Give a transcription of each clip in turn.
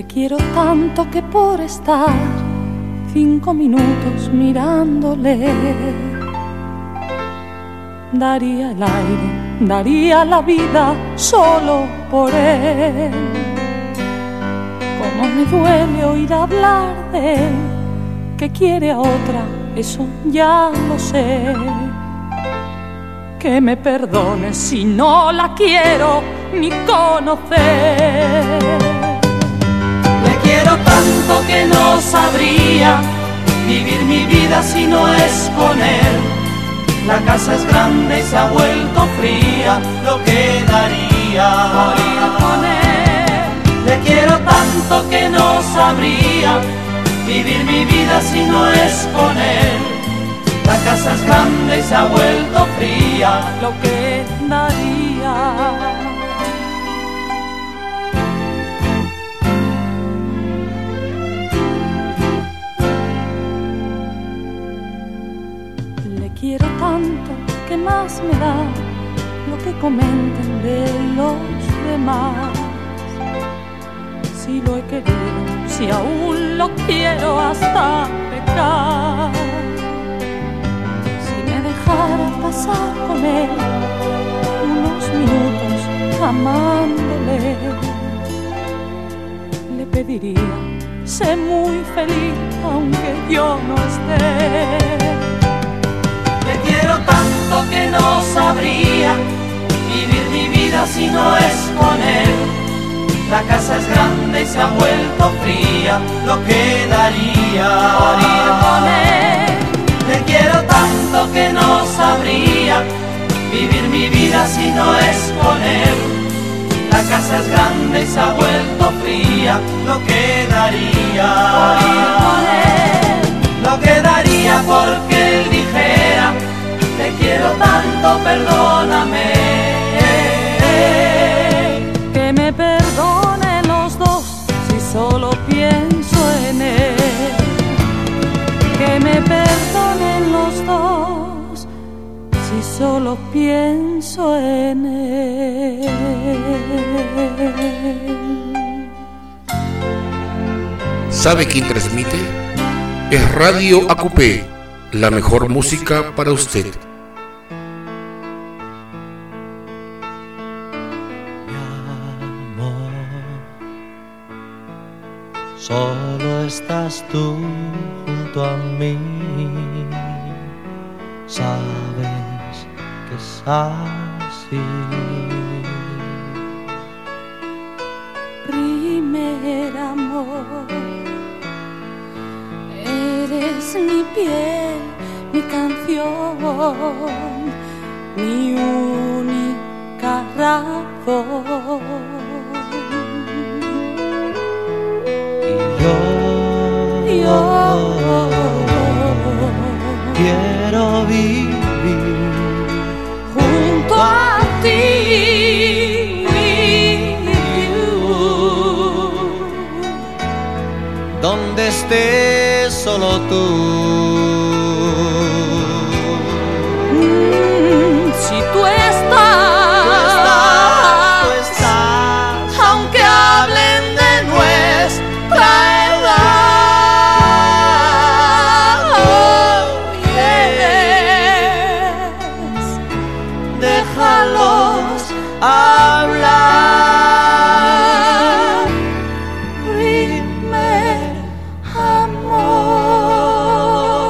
Le quiero tanto que por estar 5 minutos mirándole daría el aire, daría la vida solo por él. Cómo me duele oír hablar de él, que quiere a otra, eso ya lo sé. Que me perdone si no la quiero ni conocer. Le quiero tanto que no sabría vivir mi vida si no es con él. La casa es grande y se ha vuelto fría, lo que daría por ir con él. Le quiero tanto que no sabría vivir mi vida si no es con él. La casa es grande y se ha vuelto fría, lo que daría. Le quiero tanto que más me da lo que comenten de los demás. Si lo he querido, si aún lo quiero hasta pecar. Para pasar con él unos minutos amándole, le pediría, sé muy feliz aunque yo no esté. Le quiero tanto que no sabría vivir mi vida si no es con él. La casa es grande y se ha vuelto fría, lo que daría por ir con él. Le quiero tanto que no sabría vivir mi vida si no es con él. La casa es grande y se ha vuelto fría, lo que daría por ir con él. Lo que daría porque él dijera, te quiero tanto, perdóname. Que me perdonen los dos si solo pienso en él. Que me perdonen los dos si solo pienso en él. ¿Sabe quién transmite? Es Radio Acupé, la mejor música para usted. Mi amor, solo estás tú junto a mí, sabes que es así. Primer amor, eres mi piel, mi canción, mi única razón. Y yo quiero vivir junto a ti, donde estés solo tú. Si tú estás, aunque hablen de nuestra edad, oh, yes. Déjalos hablar. Primer amor.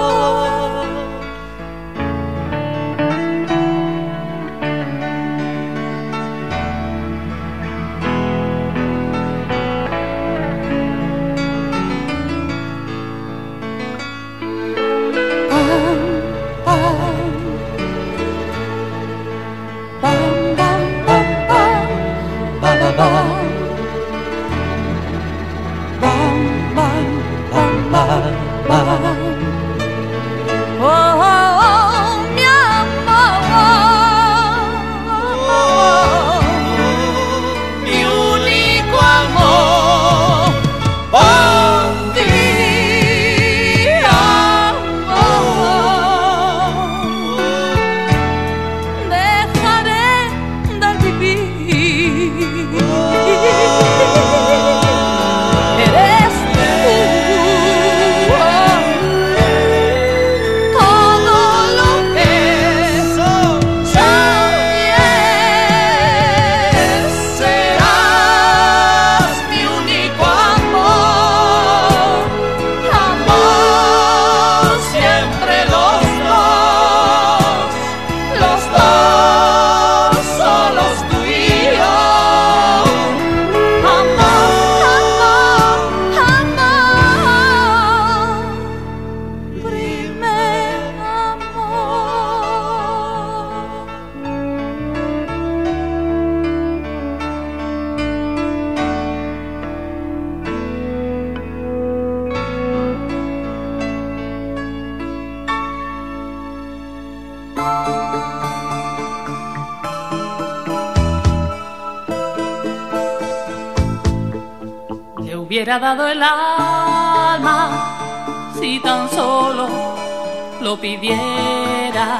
hubiera dado el alma si tan solo lo pidiera.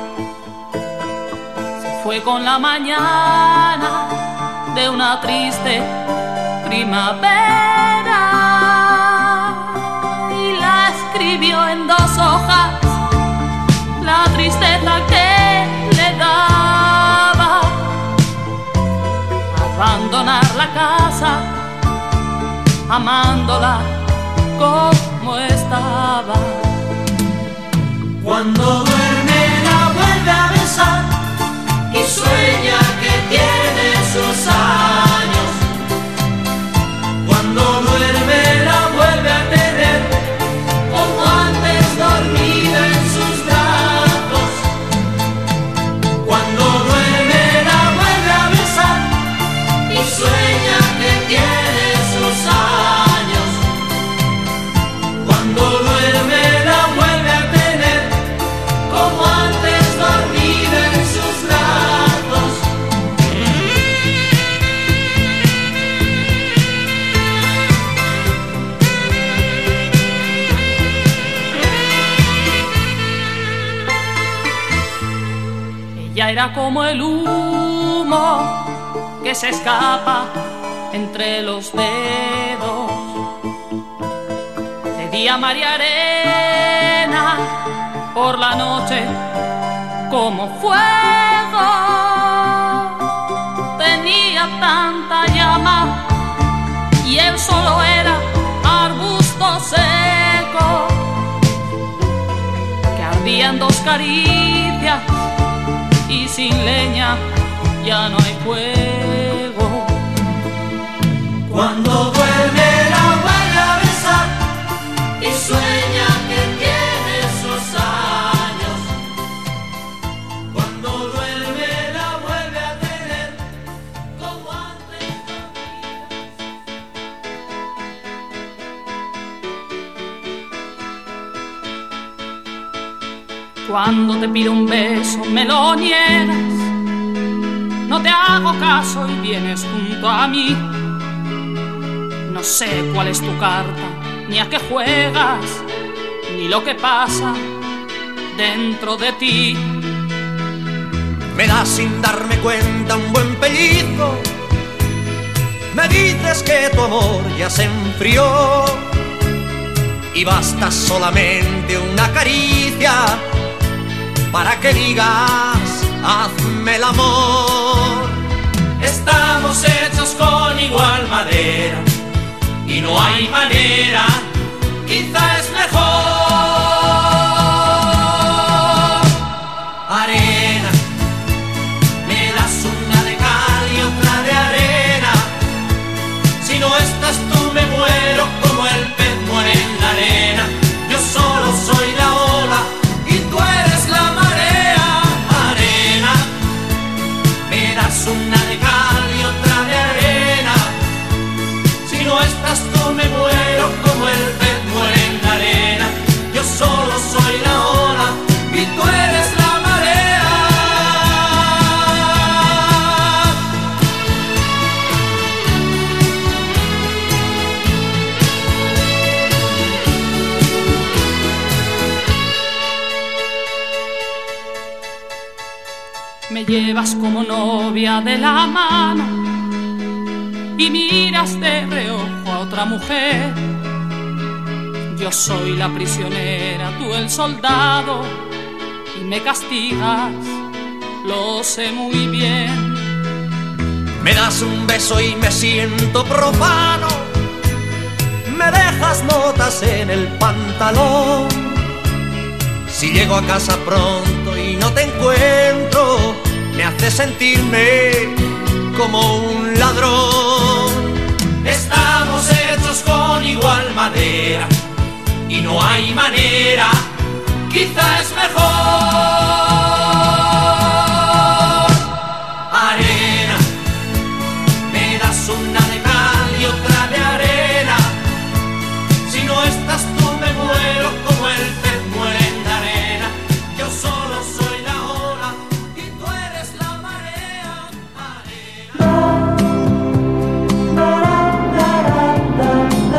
Se fue con la mañana de una triste primavera y la escribió en 2 hojas, la tristeza que le daba abandonar la casa, amándola como estaba. Cuando duerme la vuelve a besar y sueña que tiene sus años. Cuando duerme la vuelve a tener como antes dormida en sus brazos. Cuando duerme la vuelve a besar y sueña que tiene sus años. Cuando duerme la vuelve a tener como antes dormida en sus brazos. Ella era como el humo que se escapa entre los dedos. De día mar y arena, por la noche como fuego. Tenía tanta llama y él solo era arbusto seco que ardían 2 caricias y sin leña ya no hay fuego. Cuando duerme la vuelve a besar y sueña que tiene sus años. Cuando duerme la vuelve a tener como antes dormida. Cuando te pido un beso me lo niegas, no te hago caso y vienes junto a mí. No sé cuál es tu carta, ni a qué juegas, ni lo que pasa dentro de ti. Me das sin darme cuenta un buen pellizco. Me dices que tu amor ya se enfrió y basta solamente una caricia para que digas hazme el amor. Estamos hechos con igual madera y no hay manera, quizá es mejor. Arena, me das una de cal y otra de arena. Si no estás tú me muero como el pez muere en la arena. Yo solo soy la ola y tú eres la marea. Arena, me das una de cal y otra de arena. Si no estás tú me muero como el pez muere en la arena. Yo solo soy la ola y tú eres la marea. Me llevas como novia de la mano y miras de reojo a otra mujer. Yo soy la prisionera, tú el soldado, y me castigas, lo sé muy bien. Me das un beso y me siento profano. Me dejas notas en el pantalón. Si llego a casa pronto y no te encuentro, me hace sentirme como un ladrón. Estamos hechos con igual madera y no hay manera, quizá es mejor. Arena, me das una de cal y otra de arena. Si no estás tú me muero como el pez muere en la arena. Yo solo soy la ola y tú eres la marea. Arena.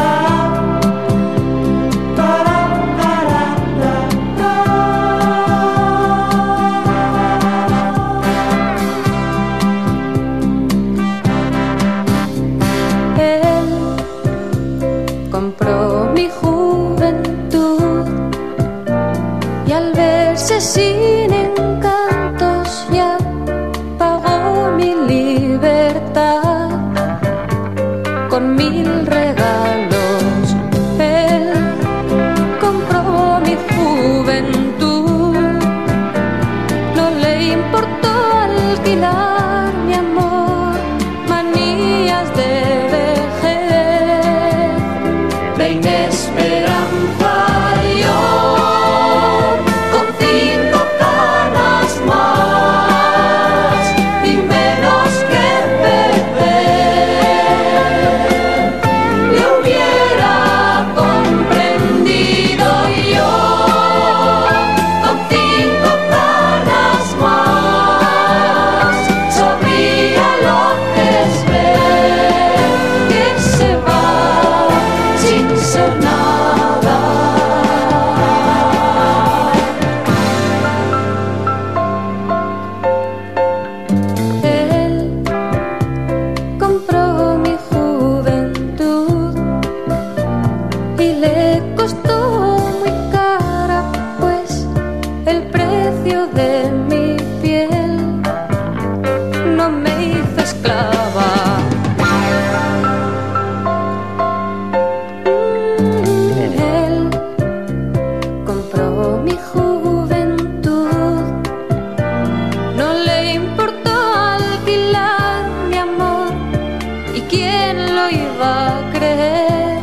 mi juventud. No le importó alquilar mi amor, ¿y quién lo iba a creer?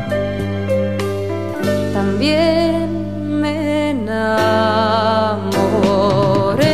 También me enamoré.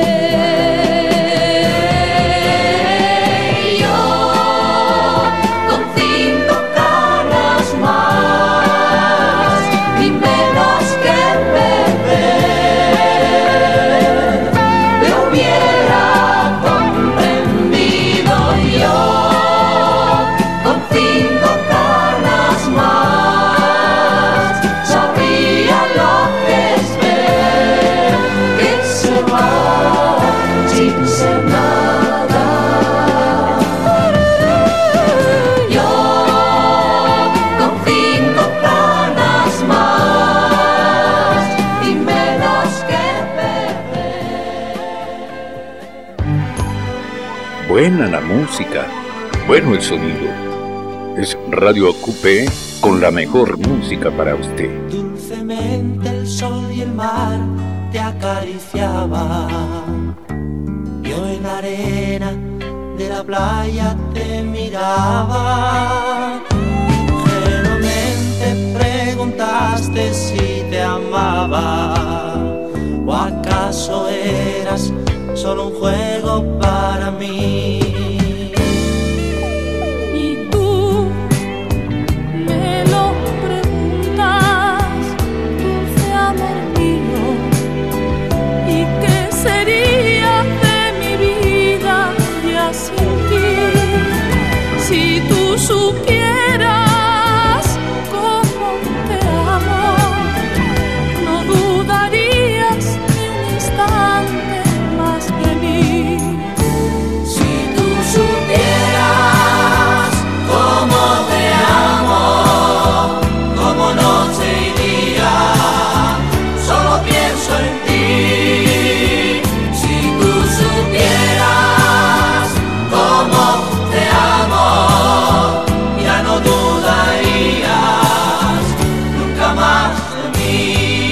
Buena la música, bueno el sonido. Es Radio AQP con la mejor música para usted. Dulcemente el sol y el mar te acariciaban. Yo en la arena de la playa te miraba. Ingenuamente preguntaste si te amaba, o acaso eras solo un juego para mí. Y tú me lo preguntas, dulce amor mío, ¿y qué sería de mi vida ya sin ti? Si tú supieras cómo te amo, no dudarías ni un instante más de mí. Si tú supieras cómo te amo, como noche y día, solo pienso en ti. Si tú supieras cómo te amo, ya no dudarías nunca más de mí.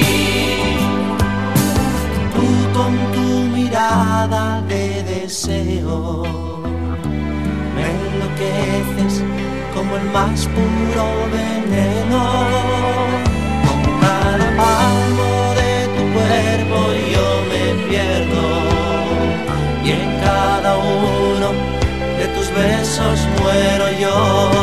Tú con tu mirada de deseo me enloqueces como el más puro veneno. Con cada palmo de tu cuerpo yo me pierdo, y en cada uno de tus besos muero yo.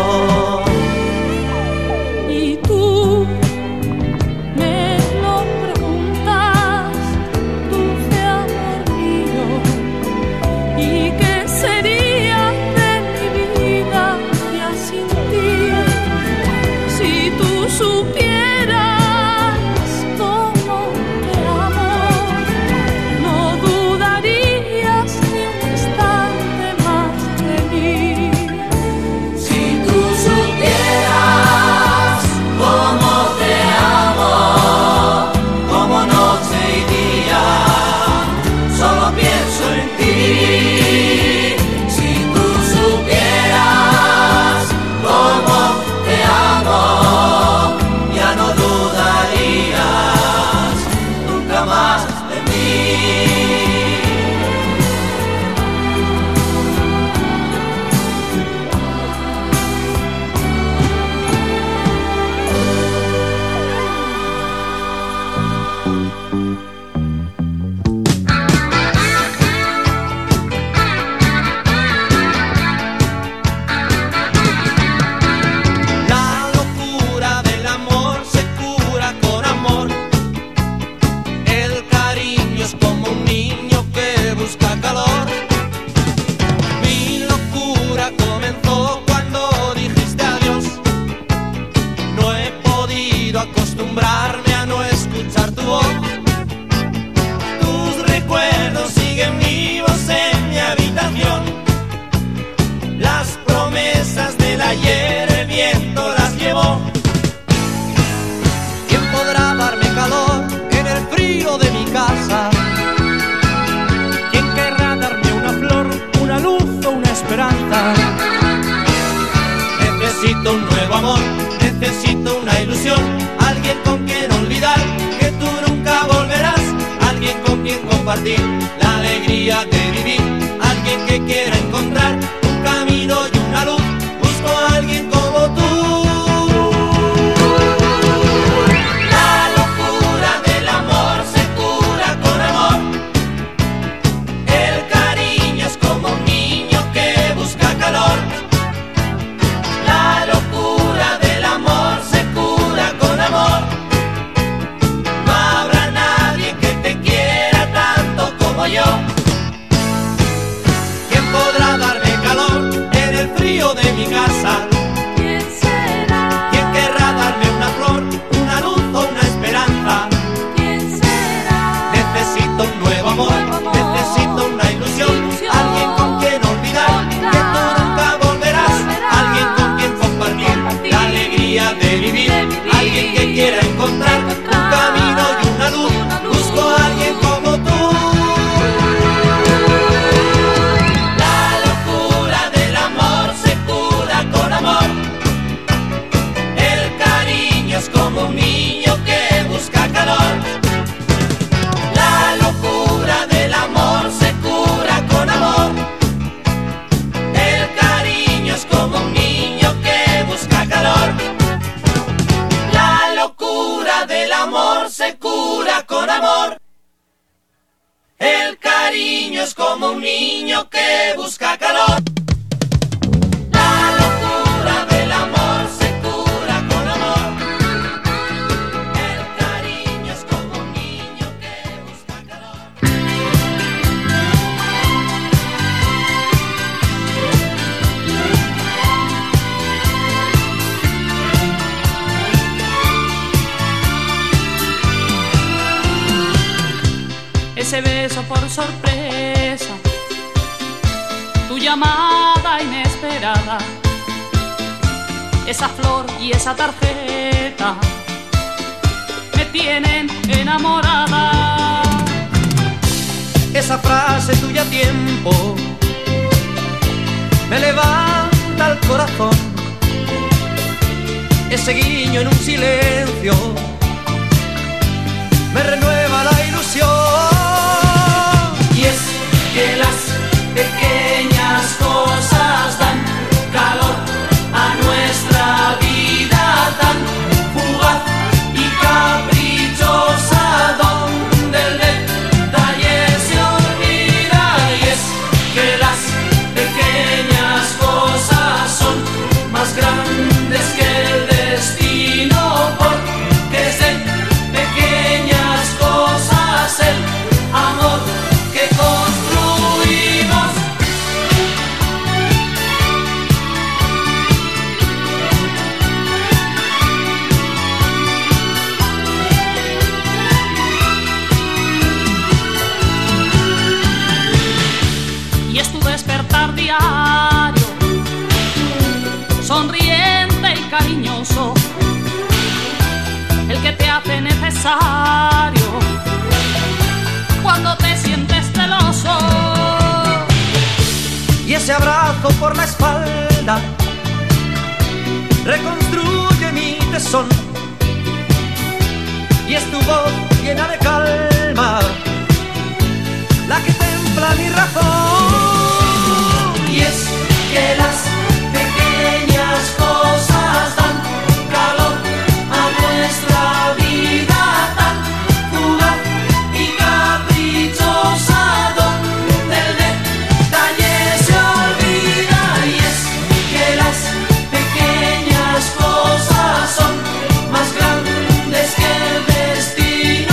Y tú me lo preguntas, dulce amor mío, ¿y qué sería de mi vida ya sin ti? Si tú supieras compartir la alegría de vivir. Alguien que quiera encontrar un camino y una luz. Busco a alguien como tú. La locura del amor se cura con amor. El cariño es como un niño que busca calor. La locura del amor se cura con amor. No habrá nadie que te quiera tanto como yo. ¿Quién podrá darme calor en el frío de mi casa? ¿Quién será? ¿Quién querrá darme una flor, una luz o una esperanza? ¿Quién será? Necesito un nuevo amor, necesito una ilusión, alguien con quien olvidar que tú nunca volverás, alguien con quien compartir la alegría de vivir, alguien que quiera encontrar un camino y una luz. Busco a alguien como tú. La locura del amor se cura con amor. El cariño es como un niño que busca calor. La locura del amor se cura con amor. El cariño es como un niño que busca calor. La locura del amor se cura con amor. El cariño es como un niño que busca calor. La locura del amor se cura con amor. El cariño es como un niño que busca calor. Ese beso por sorpresa, tu llamada inesperada, esa flor y esa tarjeta me tienen enamorada. Esa frase tuya a tiempo me levanta el corazón. Ese guiño en un silencio me renueva la ilusión. Y es que las pequeñas cosas dan calor a nuestra vida tan fugaz y caprichosa, donde el detalle se olvida. Y es que las pequeñas cosas son más grandes que el destino, porque es de pequeñas cosas el amor que construimos. Y es tu despertar diario, sonriente y cariñoso, el que te hace necesario cuando te sientes celoso. Y ese abrazo por la espalda reconstruye mi tesón. Y es tu voz llena de calma la que templa mi razón. Y es que las pequeñas cosas dan calor a nuestra vida tan fugaz y caprichosa, donde el detalle se olvida. Y es que las pequeñas cosas son más grandes que el destino.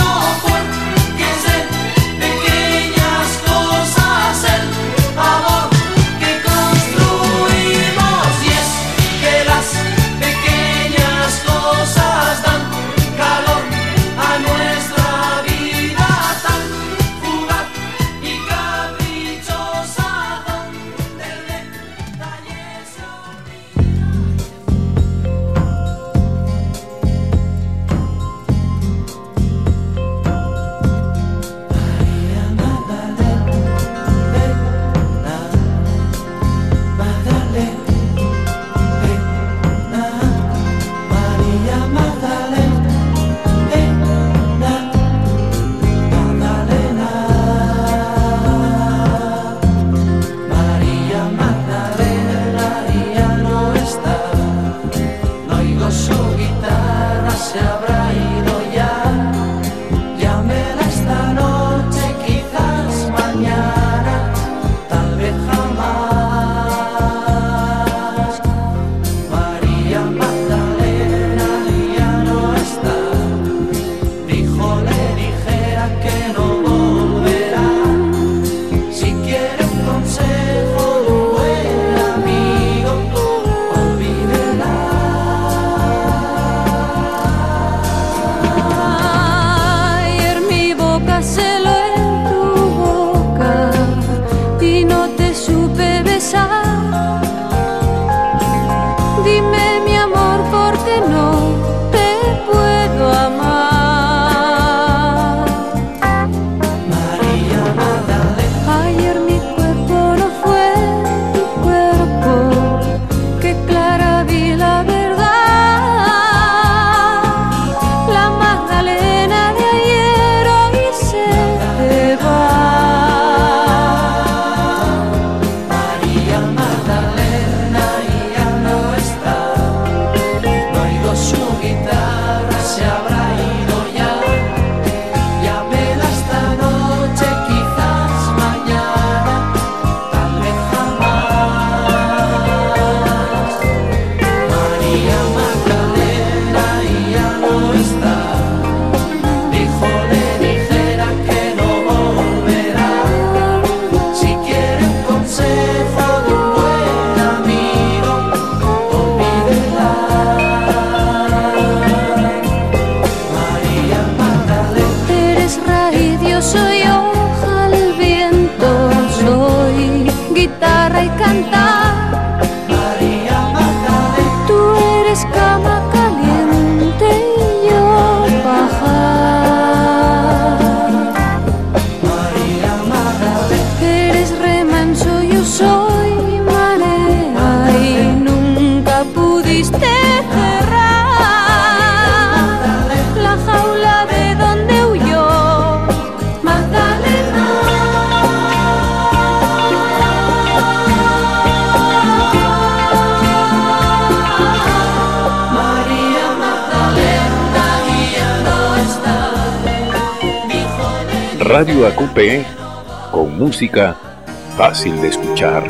Radio ACUPE, con música fácil de escuchar.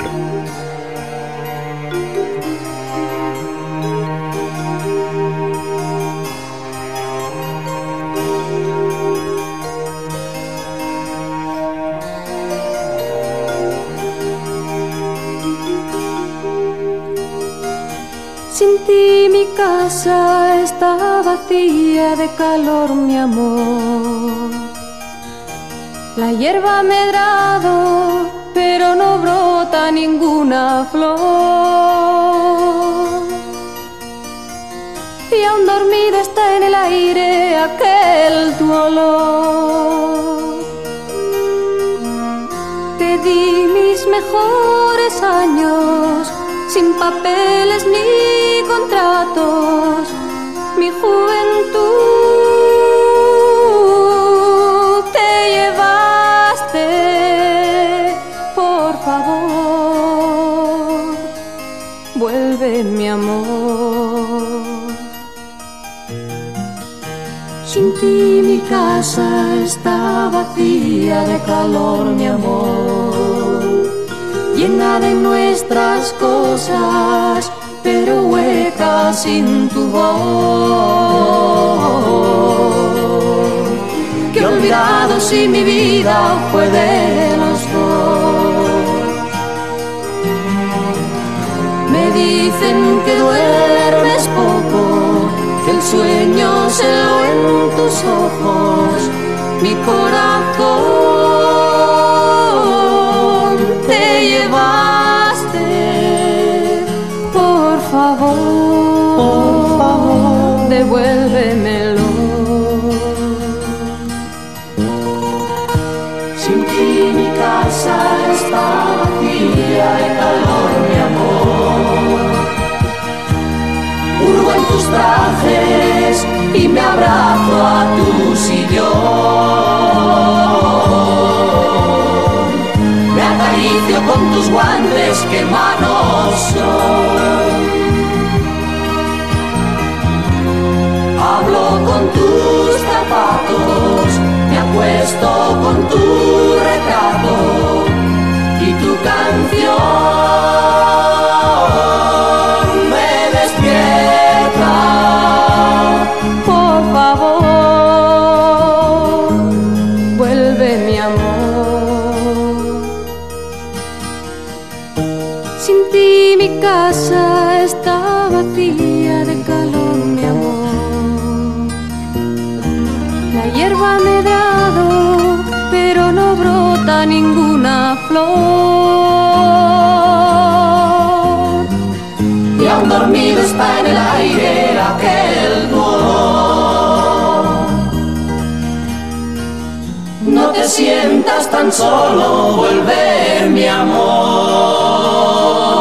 Sin ti mi casa está vacía de calor, mi amor. La hierba ha medrado, pero no brota ninguna flor. Y aún dormido está en el aire aquel tu olor. Te di mis mejores años, sin papeles ni contratos, mi juventud te llevaste, por favor, vuelve mi amor. Sin ti mi casa está vacía de calor, mi amor, llena de nuestras cosas, pero hueca sin tu voz. Que olvidado si mi vida fue de los dos. Me dicen que duermes poco, que el sueño se lo en tus ojos, mi corazón te llevaste, por favor, devuélvemelo. Sin ti mi casa está vacía de calor, mi amor. Hurgo en tus trajes y me abrazo a tu sillón. Me acaricio con tus guantes, que manos son. Hablo con tus zapatos, me acuesto con tu retrato y tu canción me despierta. Por favor, vuelve mi amor. Sin ti mi casa está vacía de calor, mi amor. La hierba ha medrado, pero no brota ninguna flor. Y aún dormido está en el aire aquel dolor. No te sientas tan solo, vuelve mi amor.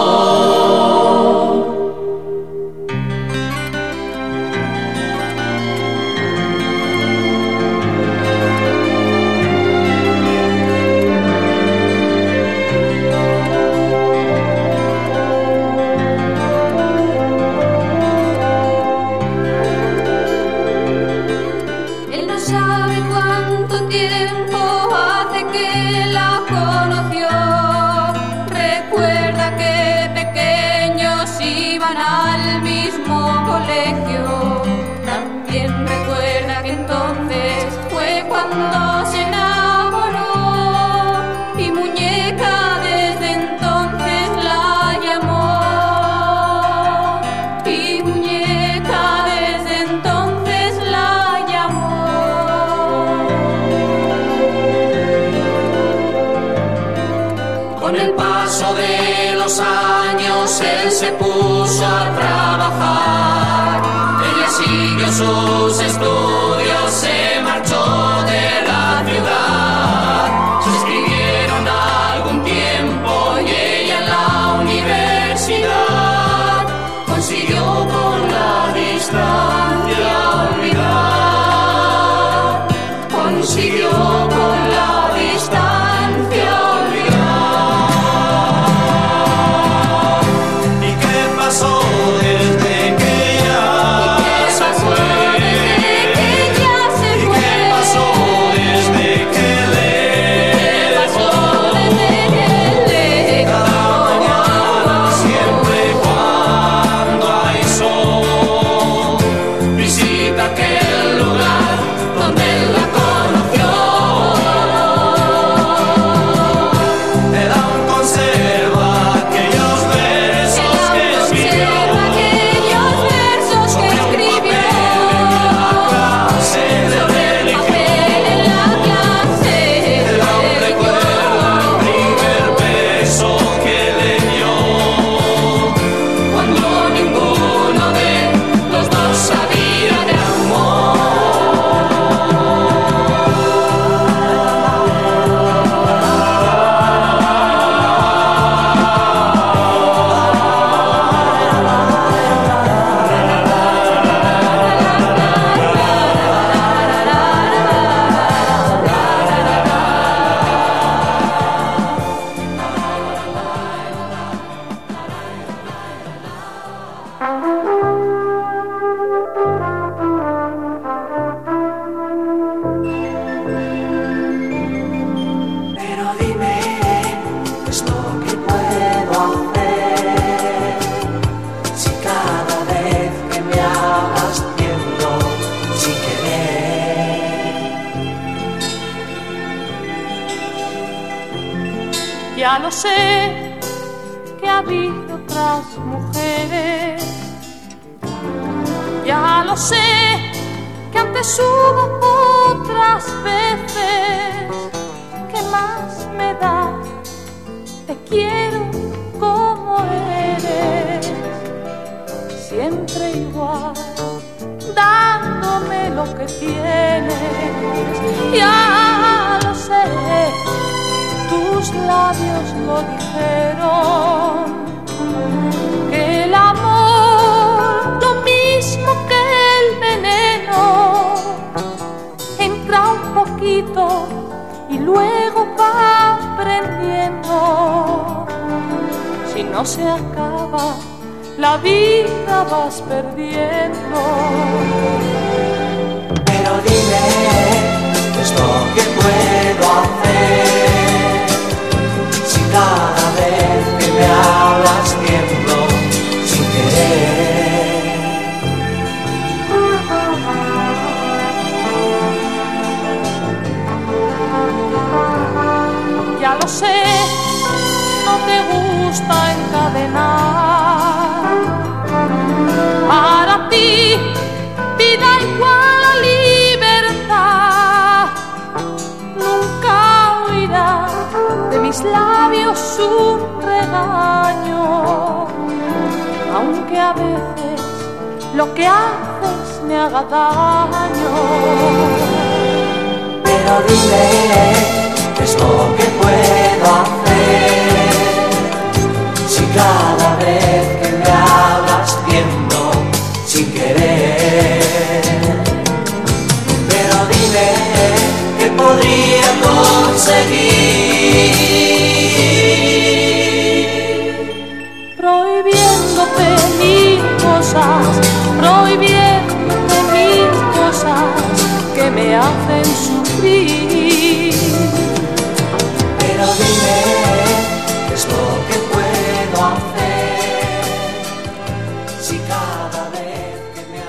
Él se puso a trabajar, ella siguió sus estudios, se marchó de la ciudad. Se escribieron algún tiempo y ella en la universidad consiguió con la distancia olvidar, consiguió con la distancia olvidar. Desde que ella se fue? ¿Y qué pasó desde que le Ya lo sé, que ha habido otras mujeres. Ya lo sé, que antes hubo otras veces. ¿Qué más me da? Te quiero como eres, siempre igual, dándome lo que tienes. Ya lo sé, tus labios lo dijeron, que el amor, lo mismo que el veneno, entra un poquito y luego va aprendiendo. Si no se acaba, la vida vas perdiendo. Pero dime, ¿qué es lo que puedo hacer? Si cada vez que me hablas tiemblo sin querer. Ya lo sé, no te gusta encadenar. Para ti, vida igual a libertad. Nunca oirá de mis labios un regaño, aunque a veces lo que haces me haga daño. Pero dime, ¿qué es lo que puedo hacer? Si cada vez que me hablas tiemblo sin querer. Pero dime, ¿qué podría conseguir? Prohibiéndote mil cosas, prohibiéndote mil cosas que me hacen sufrir. Pero dime, ¿qué es lo que puedo hacer? Si cada vez que me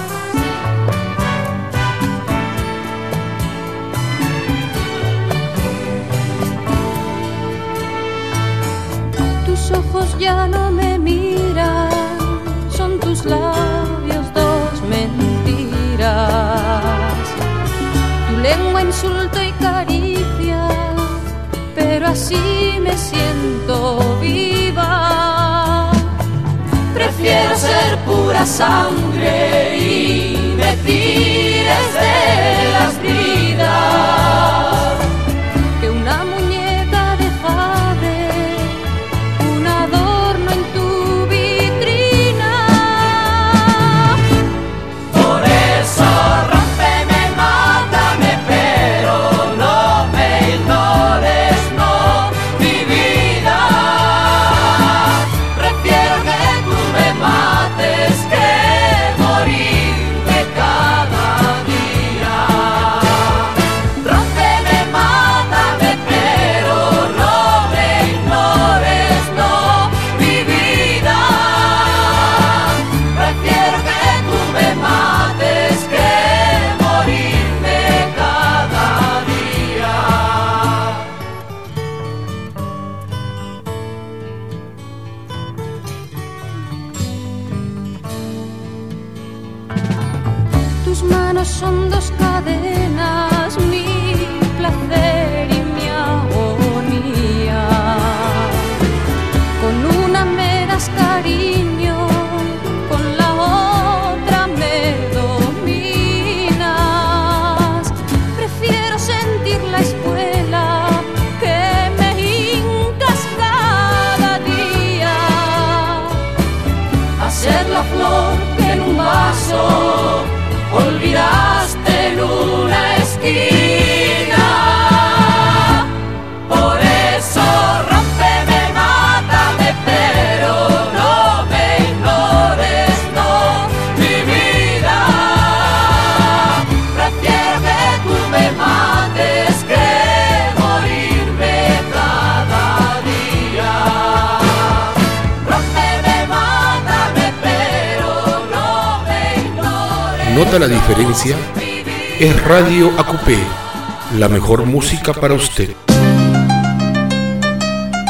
hablas. Tus ojos ya no me miran, son tus labios dos mentiras. Tu lengua insulto y caricia, pero así me siento viva. Prefiero ser pura sangre y me tires de las vidas que una muñeca de jade, un adorno en tu vitrina. Por eso rómpeme, mátame, pero no me ignores, no, mi vida. Prefiero que tú me mates que morirme cada día. Rómpeme, mátame, pero no me ignores, no, mi vida. Prefiero que tú me mates que morirme cada día. Tus manos son dos cadenas, mi placer y mi agonía. Con una me das cariño, con la otra me dominas. Prefiero sentir la espuela que me hincas cada día, A ser la flor que en un vaso olvidaste en una esquina. Por eso rómpeme, mátame, pero no me ignores, no, mi vida. Prefiero que tú me mates que morirme cada día. Rómpeme, mátame, pero no me ignores. ¿Nota la diferencia? Es Radio ACUPE, la mejor música para usted.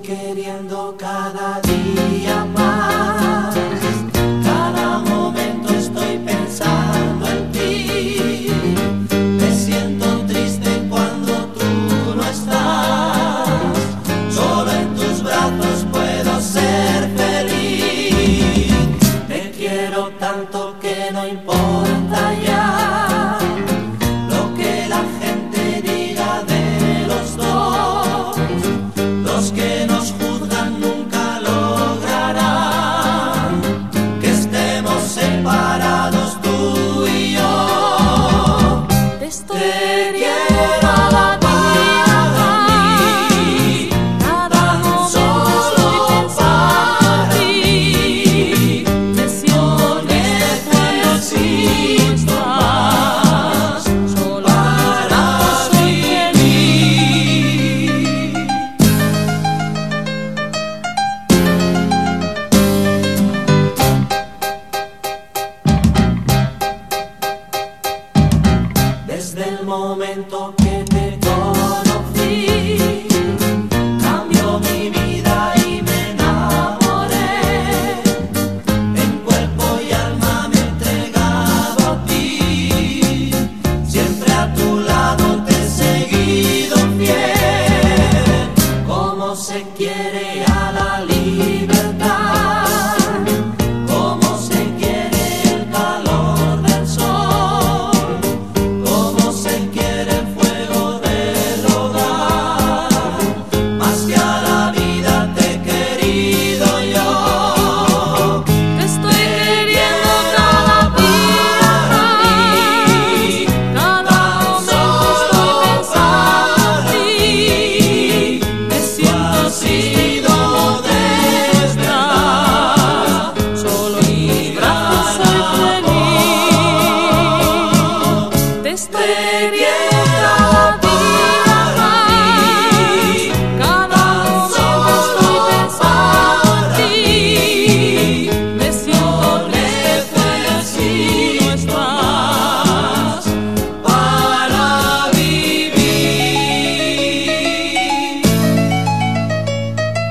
queriendo cada día más, cada momento estoy pensando en ti. Me siento triste cuando tú no estás, solo en tus brazos puedo ser feliz. Te quiero tanto que no importa ya lo que la gente diga de los dos. Los que nos juzgan nunca lograrán que estemos separados tú y yo. Te estoy quiero para mí, cada momento estoy pensando en ti. Me siento triste cuando tú no estás, solo para soy feliz. Desde el momento que te conocí, cambió mi vida y me enamoré. En cuerpo y alma me he entregado a ti. Siempre a tu lado te he seguido fiel. Como se quiere a la libertad, como se quiere el calor del sol, como se quiere el fuego del hogar, más que a la vida te he querido yo. Te estoy queriendo cada día más, cada momento estoy pensando en ti. Me siento triste cuando tú no estás, solo en tus brazos soy feliz. Te estoy queriendo cada día más, cada momento estoy pensando en ti. Me siento triste cuando tú no estás, Para vivir.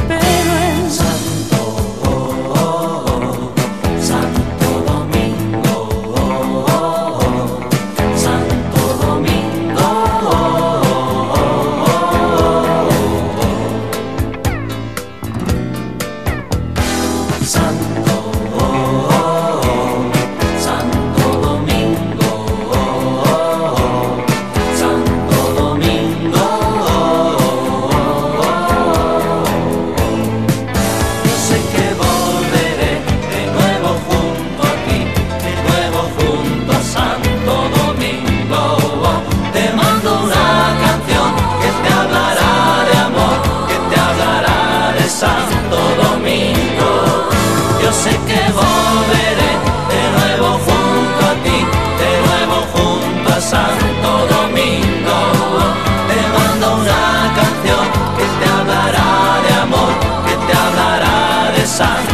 espero en Santo Domingo, Santo Domingo. Santo Domingo, Santo Domingo. Yo sé que volveré de nuevo junto a ti, de nuevo junto a Santo Domingo. Te mando una canción que te hablará de amor, que te hablará de Santo Domingo. Yo sé que volveré de nuevo junto a ti, de nuevo junto a Santo Domingo. Te mando una canción que te hablará de amor, que te hablará de Santo